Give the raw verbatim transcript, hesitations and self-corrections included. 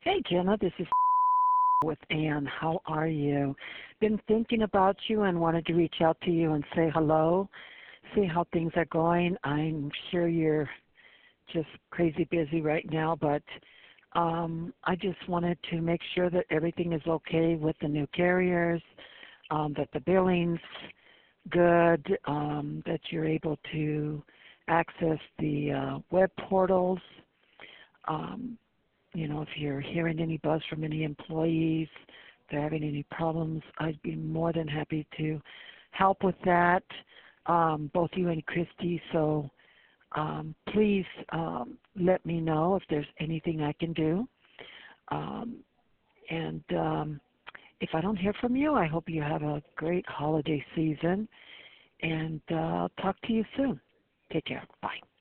Hey, Jenna, this is with Ann. How are you? Been thinking about you and wanted to reach out to you and say hello, see how things are going. I'm sure you're just crazy busy right now, but um, I just wanted to make sure that everything is okay with the new carriers, um, that the billing's good, um, that you're able to access the uh, web portals. Um, You know, if you're hearing any buzz from any employees, if they're having any problems, I'd be more than happy to help with that, um, both you and Christy. So um, please um, let me know if there's anything I can do. Um, and um, if I don't hear from you, I hope you have a great holiday season. And uh, I'll talk to you soon. Take care. Bye.